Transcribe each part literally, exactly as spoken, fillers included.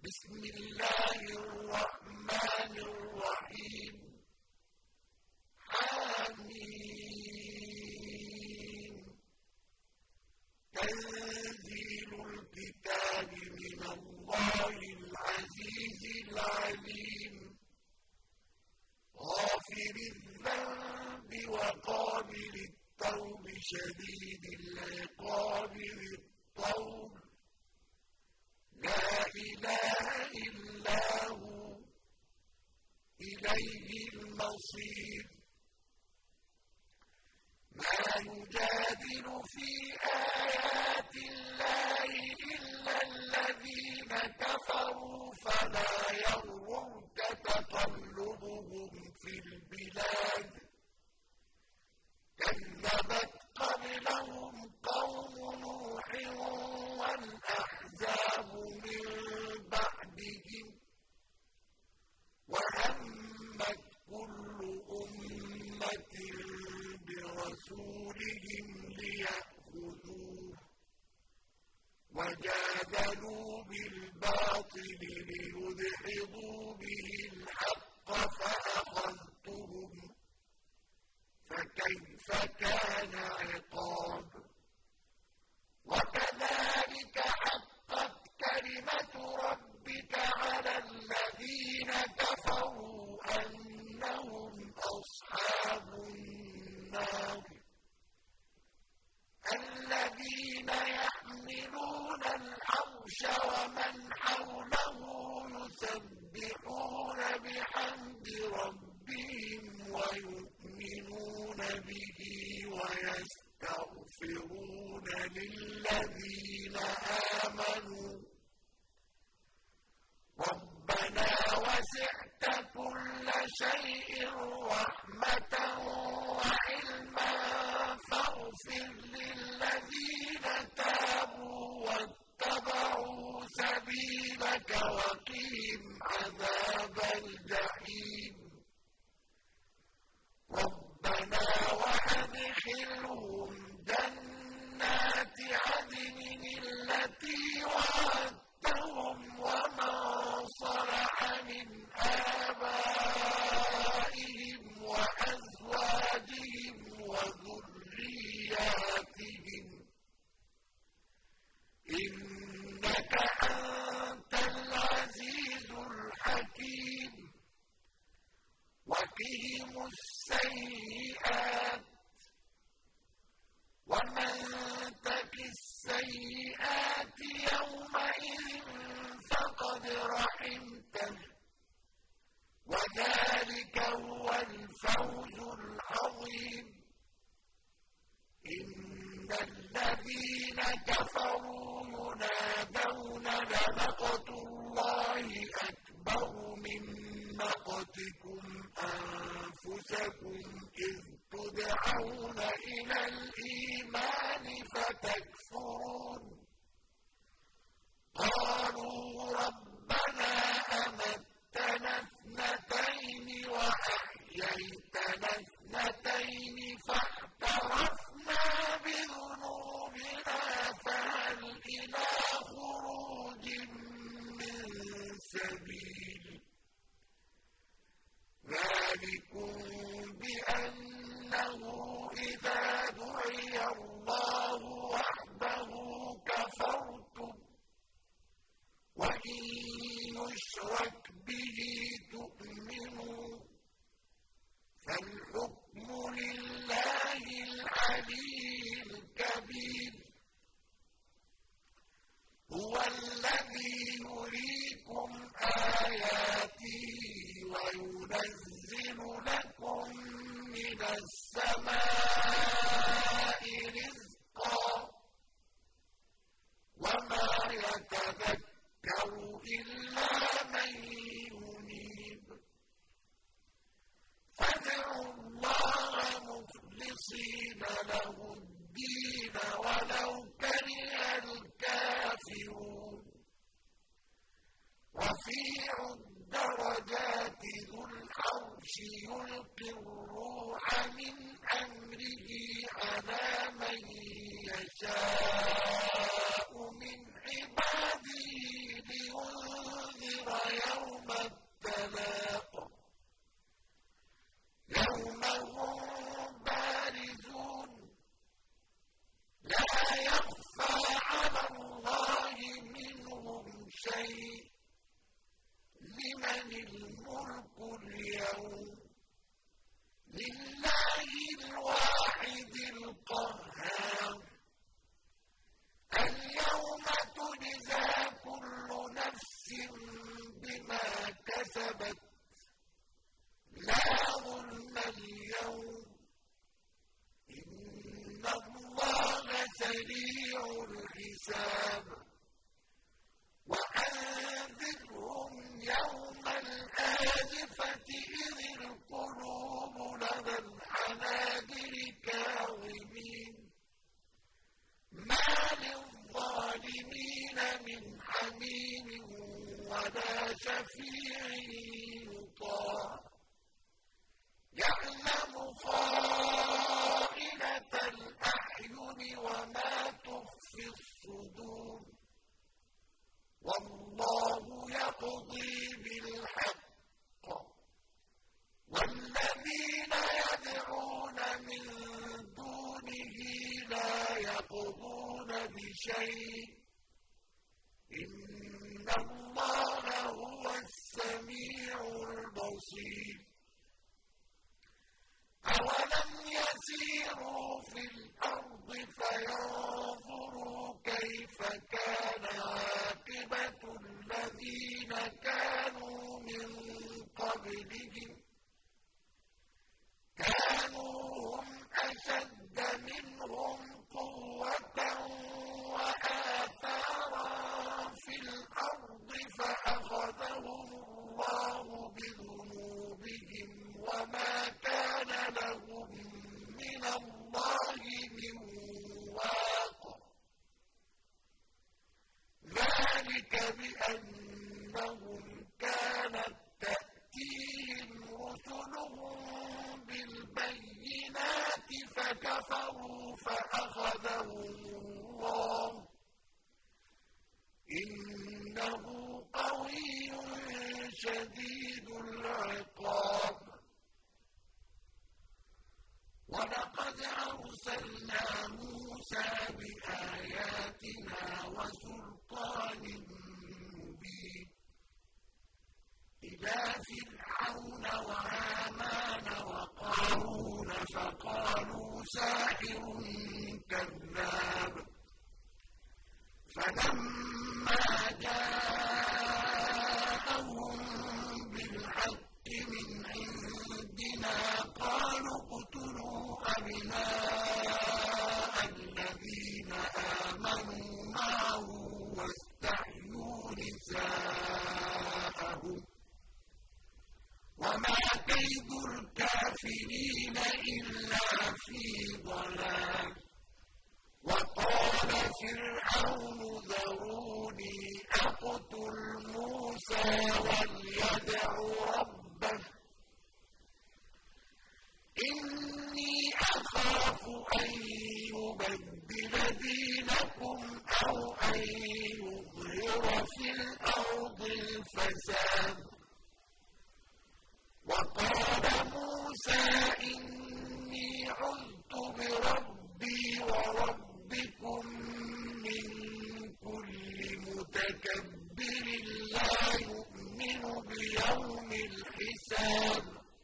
بسم الله الرحمن الرحيم حميم تنزيل الكتاب من الله العزيز العليم غافر الذنب وقابل التوب شديد العقاب ذي الطول لا إله إلا هو إليه المصير ما يجادل في آيات الله إلا الذين كفروا فلا يغررك تقلبهم في البلاد كذبت قبلهم قوم نوح والأحزاب من بعدهم وهمت كل أمة برسولهم ليأخذوه وجادلوا بالباطل ليدحضوا به الحق فأخذتهم فكيف كان عقاب وكذلك حقت كلمة ربك على الذين كفروا أنهم أصحاب النار الذين يحملون العرش ومن حوله يسبحون بحمد ربهم ويؤمنون به ويستغفرون للذين آمنوا ربنا وسعت كل شيء رحمة وعلما فاغفر للذين تابوا واتبعوا سبيلك وقهم عذاب الجحيم ربنا وأدخلهم جنات عدن التي وعدتهم ومن صلح من آبائهم وأزواجهم وذرياتهم إنك أنت العزيز الحكيم وقهم السيئات ومن تك السيئات يومئذ فقد رحمته وذلك هو الفوز العظيم إن الذين كفروا ينادون لمقت الله أكبر من مقتكم أنفسكم إذ تدعون إلى الإيمان فتكفرون قالوا ربنا أمتنا اثنتين وأحييتنا اثنتين فاعترفنا بذنوبنا فهل إلى خروج من سبيل ذلكم بأنه إذا دعي الله وحده كفرتم وإن يشرك به تؤمنوا فالحكم لله العلي الكبير هو الذي يريكم آياته وينزل لكم من السماء رزقا وما يتذكر إلا من ينيب فادعوا الله مخلصين له الدين ولو كره الكافرون رفيع الدرجات ذو العرش يلقي الروح من أمره على من يشاء من عباده لينذر شيء لمن الملك اليوم لله الواحد القهار اليوم تجزى كل نفس بما كسبت لا ظلم اليوم إن الله سريع الحساب وأنذرهم يوم الآزفة إذ القلوب لدى الحناجر كاظمين ما للظالمين من حميم ولا شفيع يطاع يعلم خائنة الأعين وما تخفي الصدور والله يقضي بالحق والذين يدعون من دونه لا يقضون بشيء إن الله هو السميع البصير أولم يسيروا في الأرض فينظروا كيف كان عاقبة الذين كانوا من قبلهم كانوا هم أشد منهم قوة وآثارا في الأرض فأخذهم الله بذنوبهم وما كان لهم من الله من واق ذلك بأنهم كانت تأتيهم رسلهم بالبينات فكفروا فأخذهم الله إنه قوي شديد العقاب ولقد أرسلنا موسى بآياتنا وسلطان مبين إلى فرعون وهامان وقارون فقالوا ساحر كذاب فلما جاءهم بالحق من عندنا قالوا اقتلوا أبناء الذين آمنوا معه واستحيوا نساءهم وما كيد الكافرين إلا في ضلال وقال فرعون ذروني أقتل موسى وليدع ربه إني أخاف أن يبدل دينكم أو أن يظهر في الأرض الفساد وقال موسى إني عذت بربي وربكم من كل متكبر لا يؤمن بيوم الحساب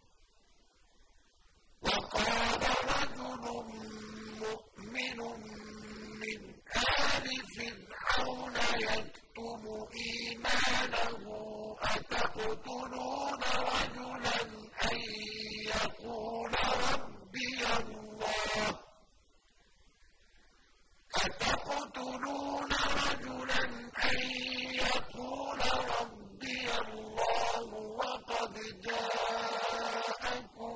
وقال رجل مؤمن من آل فرعون يكتم إيمانه أتقتلون رجلا أن يقول ربي الله أتقتلون رجلا أن يقول ربي الله وقد جاءكم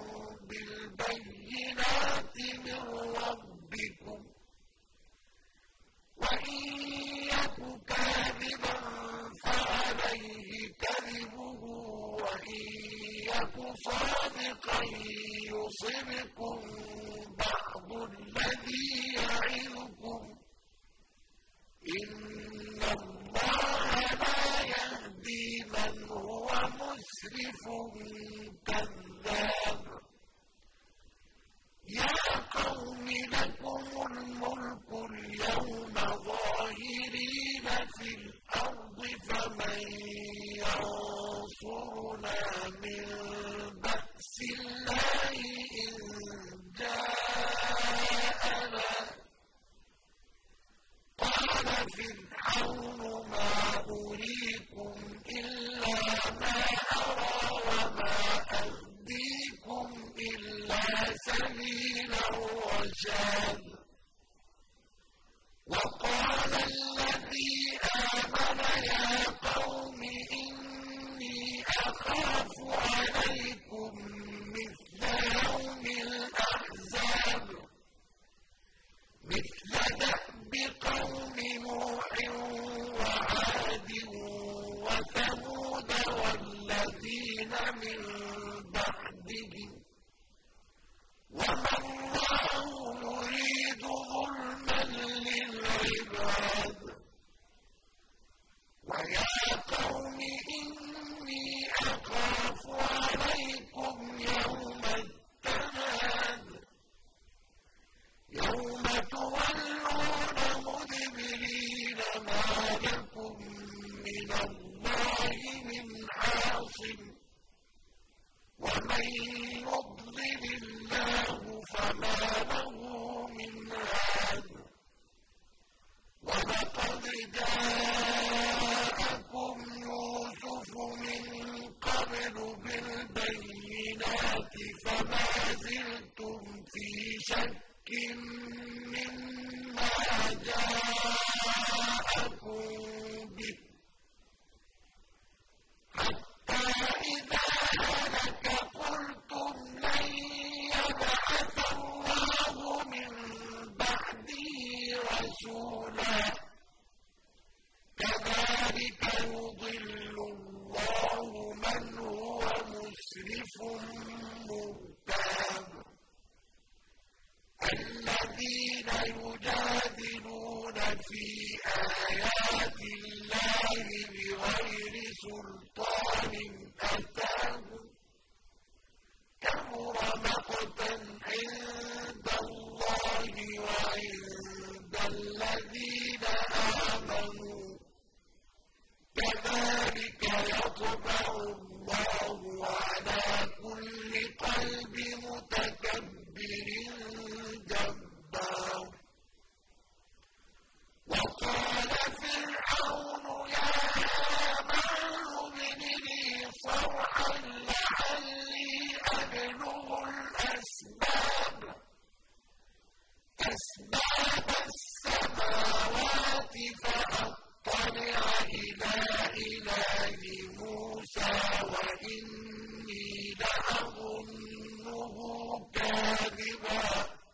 بالبينات من ربكم وإن يك كاذبا فعليه كذبه وإن يك صادقا يصبكم بعض الذي يعظكم إن الله لا يهدي من هو مسرف كذاب يا قوم لكم الملك اليوم ظاهرين في الأرض ما أرى وما أهديكم إلا سبيل الرشاد وقال الذي آمن يا قوم إني أخاف عليكم مثل يوم الأحزاب مثل دأب قوم نوح وعاد وثمود والذين من بعدهم وما الله يريد ظلما للعباد ويا قوم إني أخاف عليكم يوم التناد يوم تولون مدبرين ما لكم من الله من عاصم ومن يضلل الله فما له من هاد ولقد جاءكم يوسف من قبل بالبينات فما زلتم في شك مما جاءكم به حتى إذا هلك قلتم لن يبعث الله من بعده رسولا كذلك يضل الله من هو مسرف مرتاب الذين يجادلون في آيات الله بغير سلطان أتاهم كبر مقتا عند الله وعند الذين آمنوا كذلك يطبع الله على كل قلب متكبر جبار وقال فرعون يا هامان ابن لي صرحا لعلي أبلغ الأسباب أسباب السماوات فأطلع إلى إله موسى وإني لأظنه كاذبا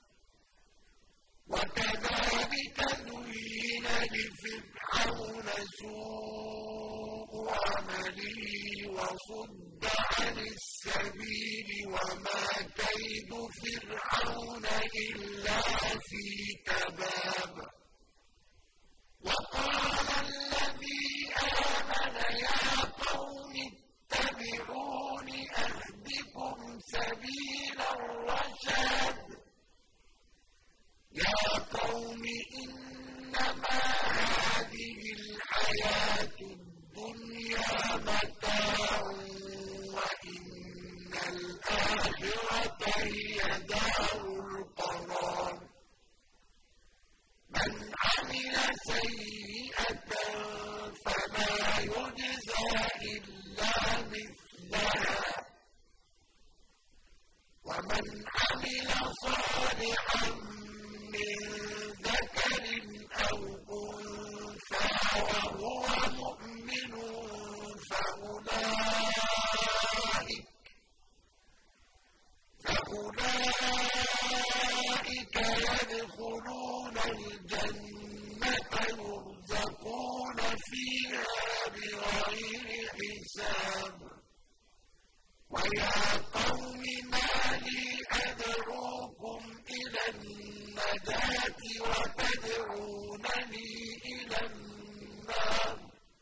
وكذلك زين لفرعون سوء عمله وصد عن السبيل وما كيد فرعون إلا في تباب وقال الذي آمن يا قوم اتبعون أهدكم سبيل الرشاد يا قوم إنما هذه الحياة الدنيا متاع وإن الآخرة هي دار القرار من عمل سيئة فلا يجزى إلا مثلها ومن عمل صالحا من ذكر أو أنثى وهو مؤمن فأولئك فأولئك يدخلون الجنة يرزقون فيها بغير حساب ويا قوم ما لي أدعوكم إلى النجاة وتدعونني إلى النار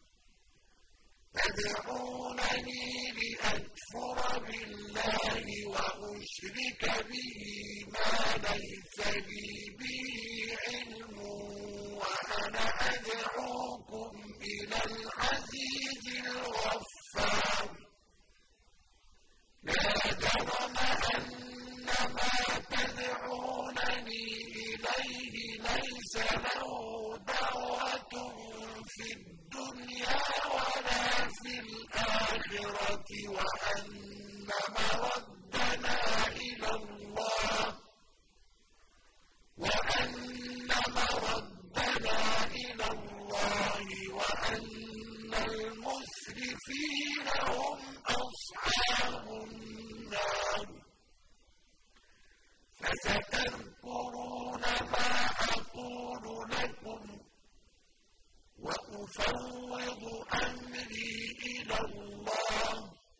تدعونني لأكفر بالله وأشرك به ما ليس لي به علم وأنا أدعوكم إلى العزيز الغفار لا جرم أن ما تدعونني إليه ليس له دعوة في الدنيا ولا في الآخرة الآخرة وأن مردنا إلى الله وأن مردنا إلى الله وأن المسرفين هم أصحاب النار فستذكرون ما أقول لكم وأفوض أمري إلى الله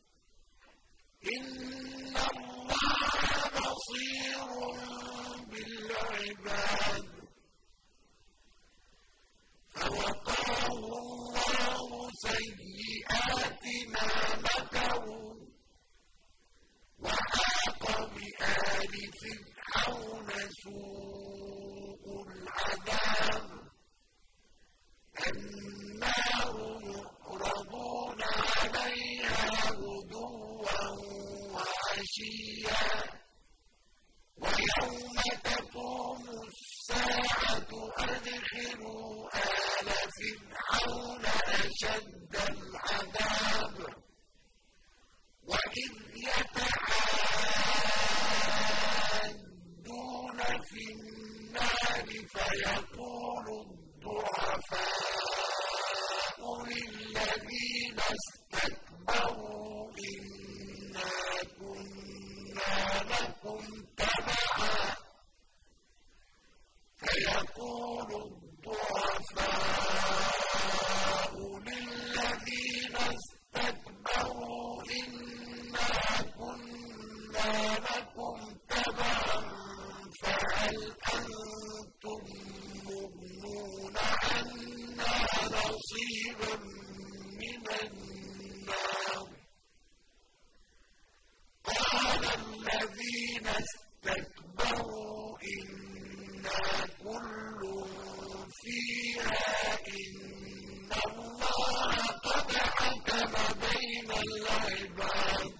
إن الله بصير بالعباد فوقاه الله سيئات ما مكروا وحاق بآل فرعون سوء العذاب النار يعرضون عليها غدوا وعشيا ويوم تقوم الساعة أدخلوا آل فرعون أشد العذاب وإذ يتعادون في النار فيقول الضعفاء للذين استكبروا إنا كنا لكم تبعا فيقول الضعفاء للذين استكبروا إنا كنا لكم تبعا فهل أنتم مغنون عنا نصيبا من النار قال الذين استكبروا إنا كل فيها إن الله قد حكم بين العباد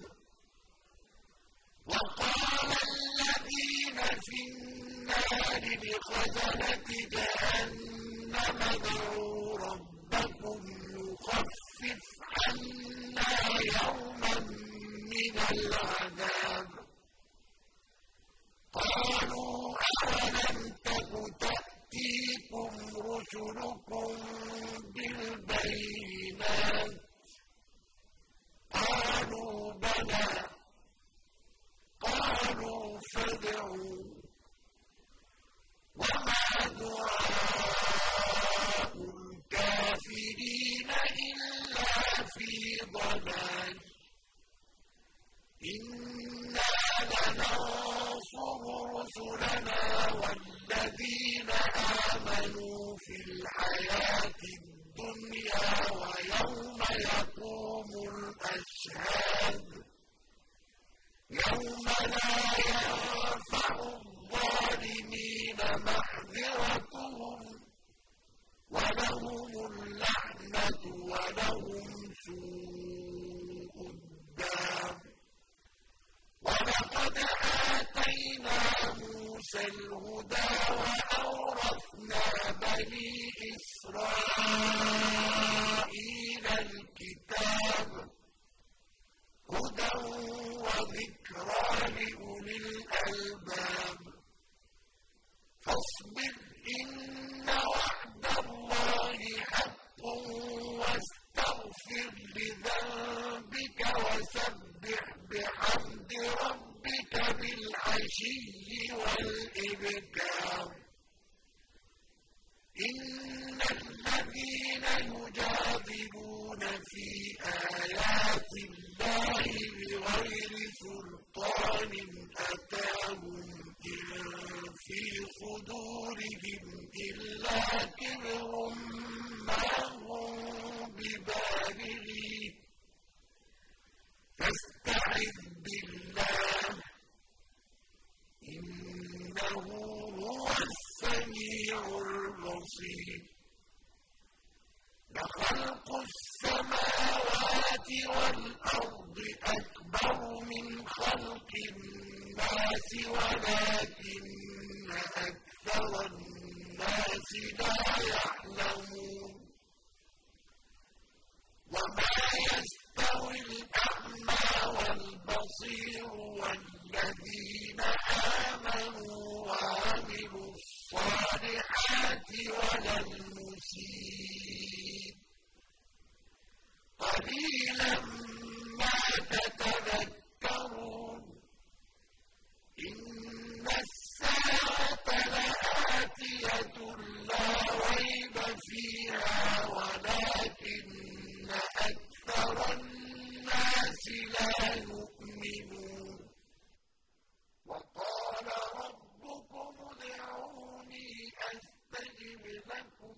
وقال الذين في النار لخزنة جهنم ادعوا ربكم يخفف عنا يوما من العذاب قالوا أولم تك تأتيكم رسلكم بالبينات قالوا بلى قالوا فادعوا وما دعاء الكافرين إلا في ضلال إنا لننصر رسلنا والذين آمنوا في الحياة الدنيا ويوم يقوم الأشهاد يوم لا ينفع الظالمين معذرتهم ولهم اللعنة ولهم سوء الدار ولقد آتينا موسى الهدى وأورثنا بني إسرائيل الكتاب هدى وذكرى لأولي الألباب فاصبر إن وعد الله حق واستغفر لذنبك وسبح بحمد ربك بالعشي والإبكار إن الذين يجادلون في آيات الله بغير سلطان أتاهم إن في صدورهم إلا كبر ما هم ببالغيه فاستعذ بالله إنه هو السميع البصير لخلق السماوات والأرض أكبر من خلق الناس ولكن أكثر الناس لا يعلمون وما يستوي الأعمى قَلِيلًا مَا تَتَذَكَّرُونَ إِنَّ السَّاعَةَ لَآتِيَةٌ لَا رَيْبَ فِيهَا وَلَٰكِنَّ أَكْثَرَ النَّاسِ لَا يُؤْمِنُونَ وَقَالَ رَبُّكُمُ ادْعُونِي أَسْتَجِبْ لَكُمْ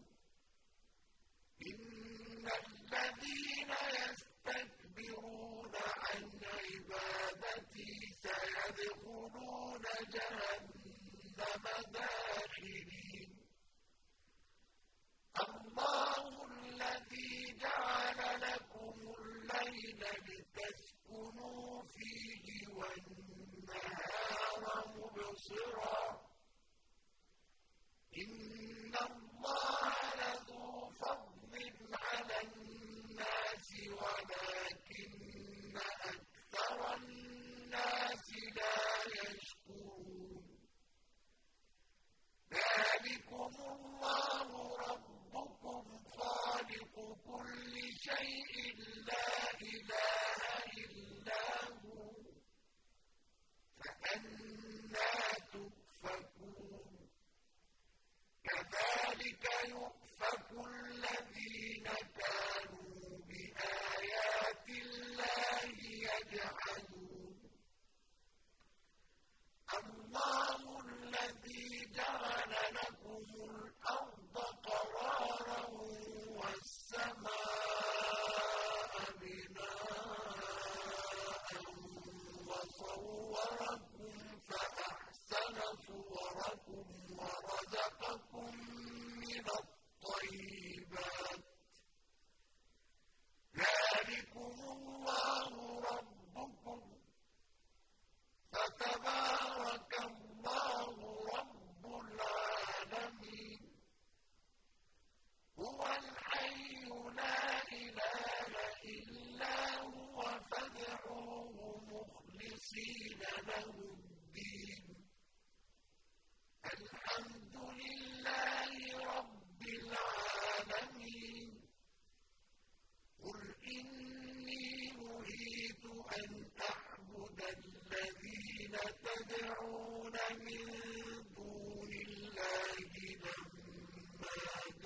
إِنَّ الَّذِينَ يَسْتَكْبِرُونَ عَنْ عِبَادَتِي سَيَدْخُلُونَ جَهَنَّمَ دَاخِرِينَ اللَّهُ الَّذِي جَعَلَ لَكُمُ اللَّيْلَ لِتَسْكُنُوا فِيهِ وَالنَّهَارَ مُبْصِرًا إِنَّ اللَّهَ لَذُو فَضْلٍ عَلَى النَّاسِ وَلَٰكِنَّ أَكْثَرَ النَّاسِ لَا يَشْكُرُونَ ذَٰلِكُمُ اللَّهُ رَبُّكُمْ خَالِقُ كُلِّ شَيْءٍ لَّا إِلَٰهَ إِلَّا هُوَ فَأَنَّىٰ تُؤْفَكُونَ كَذَٰلِكَ يُؤْفَكُ الَّذِينَ كَانُوا بِآيَاتِ اللَّهِ يَجْحَدُونَ اللَّهُ الَّذِي جَعَلَ لَكُمُ الْأَرْضَ قَرَارًا وَالسَّمَاءَ بِنَاءً وَصَوَّرَكُمْ فَأَحْسَنَ صُوَرَكُمْ وَرَزَقَكُم مِّنَ الطَّيِّبَاتِ ۚ ذَٰلِكُمُ اللَّهُ رَبُّكُمْ ۖ فَتَبَارَكَ اللَّهُ رَبُّ الْعَالَمِينَ هُوَ الْحَيُّ لَا إِلَٰهَ إِلَّا هُوَ فَادْعُوهُ مُخْلِصِينَ لَهُ الدِّينَ الْحَمْدُ لِلَّهِ رَبِّ الْعَالَمِينَ قُلْ إِنِّي نُهِيتُ أَنْ أَعْبُدَ الَّذِينَ تَدْعُونَ مِن دُونِ اللَّهِ لَمَّا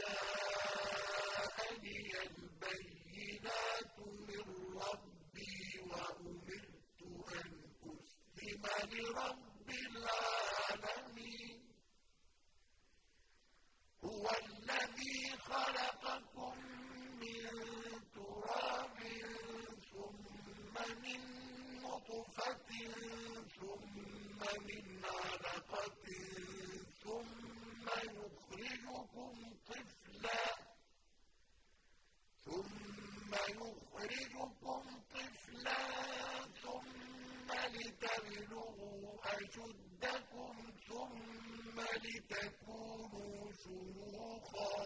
جَاءَنِيَ الْبَيِّنَاتُ مِن رَّبِّي وَأُمِرْتُ أَنْ أُسْلِمَ لِرَبِّ الْعَالَمِينَ هُوَ الَّذِي خَلَقَكُم مِّن تُرَابٍ ثُمَّ مِن نُّطْفَةٍ ثُمَّ مِنْ عَلَقَةٍ ثُمَّ يُخْرِجُكُمْ طِفْلًا ثُمَّ يُخْرِجُكُمْ طِفْلًا ثُمَّ لِتَبْلُغُوا أَشُدَّكُمْ ثُمَّ لِتَكُونُوا شُيُوخًا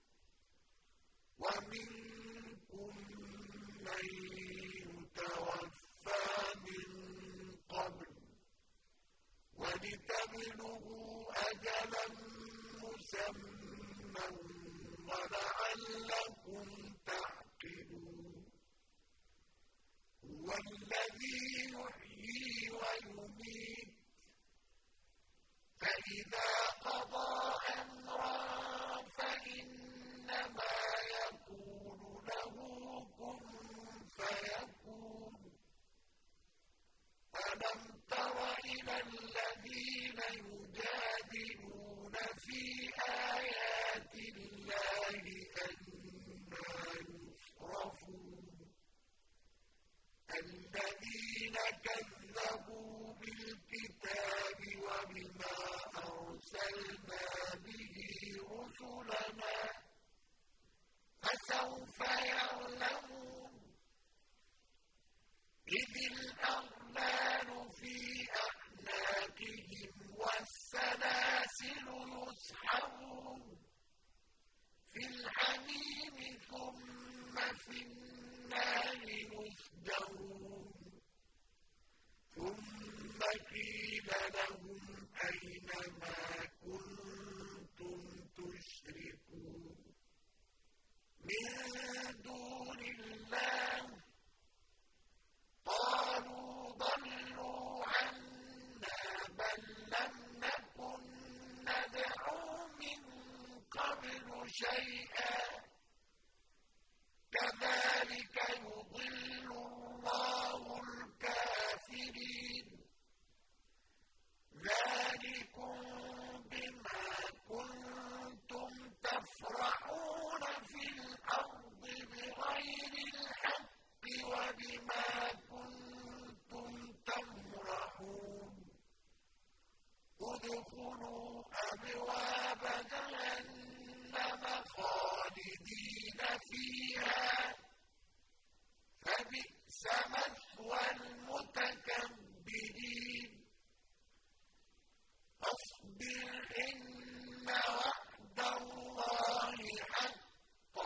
وَمِنكُم مَّن يُتَوَفَّىٰ مِن قَبْلُ وَلِتَبْلُغُوا أَجَلًا مُّسَمًّى وَلَعَلَّكُمْ تَعْقِلُونَ هُوَ الَّذِي يُحْيِي وَيُمِيتُ فَإِذَا قَضَىٰ أَمْرًا فَإِنَّمَا يَقُولُ لَهُ كُن فَيَكُونُ أَلَمْ تَرَ إِلَى الَّذِينَ يُجَادِلُونَ فِي آيَاتِ اللَّهِ أَنَّىٰ يُصْرَفُونَ الَّذِينَ كَذَّبُوا بِالْكِتَابِ وَبِمَا أَرْسَلْنَا بِهِ رُسُلَنَا فَسَوْفَ يَعْلَمُونَ إِذِ الْأَغْلَالُ فِي أَعْنَاقِهِمْ وَالسَّلَاسِلُ يُسْحَبُونَ فِي الْحَمِيمِ ثُمَّ فِي النَّارِ يُسْجَرُونَ ثُمَّ قِيلَ لَهُمْ أَيْنَ مَا كُنتُمْ تُشْرِكُونَ مِن دُونِ بما كنتم تمرحون ادخلوا أبواب جهنم خالدين فيها فبئس مثوى المتكبرين فاصبر إن وعد الله حق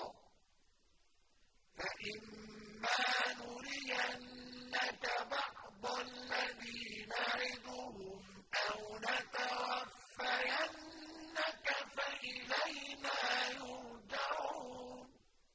فإما نرينك بعض الذي نعدهم أو نتوفينك فإلينا يرجعون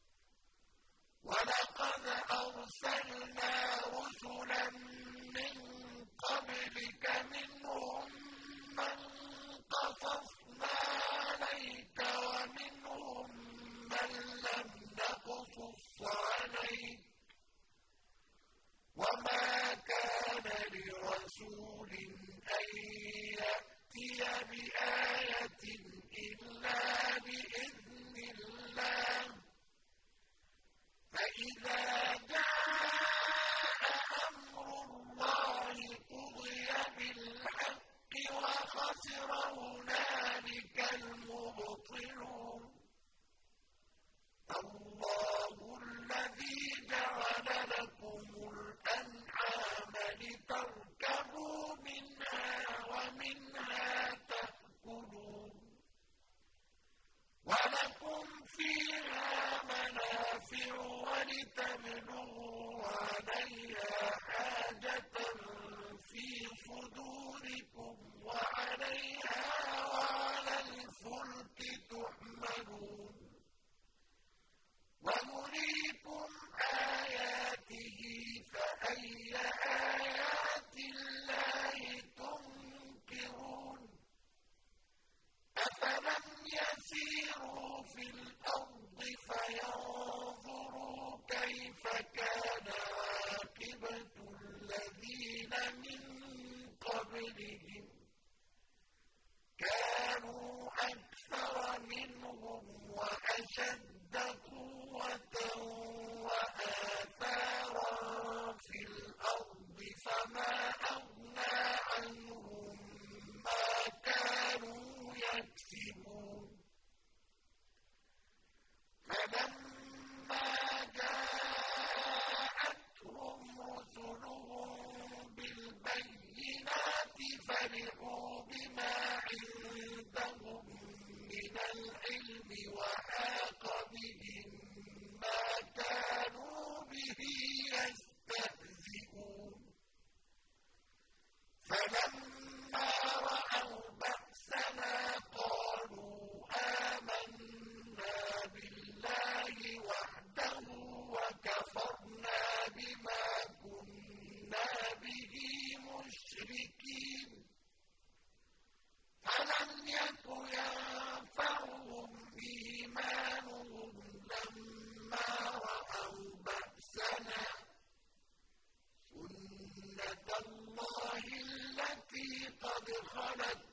ولقد أرسلنا رسلا من قبلك منهم من قصصنا عليك ومنهم من لم نقصص عليك وما كان لرسول أن يأتي بآية إلا بإذن الله فإذا جاء أمر الله قضي بالحق وخسر هنالك المبطلون الله الذي جعل لكم الأنعام لتركبوا منها ومنها تأكلون ولكم فيها منافع ولتبلغوا عليها حاجة في صدوركم وعليها وعلى الفلك تحملون ونريكم آياته فأي آيات الله تنكرون أفلم يسيروا في الأرض فينظروا كيف كان عاقبة الذين من قبلهم كانوا أكثر منهم وأشد قوة وآثارا في الأرض فما أغنى عنهم ما كانوا يكسبون فلما جاءتهم رسلهم بالبينات فرحوا بما عندهم من العلم وحاق بهم ما كانوا به يستهزئون فلما رأوا بأسنا قالوا آمنا بالله وحده وكفرنا بما كنا به مشركين فلم يك ينفعهم إيمانهم لما رأوا بأسنا سنة الله التي قد خلت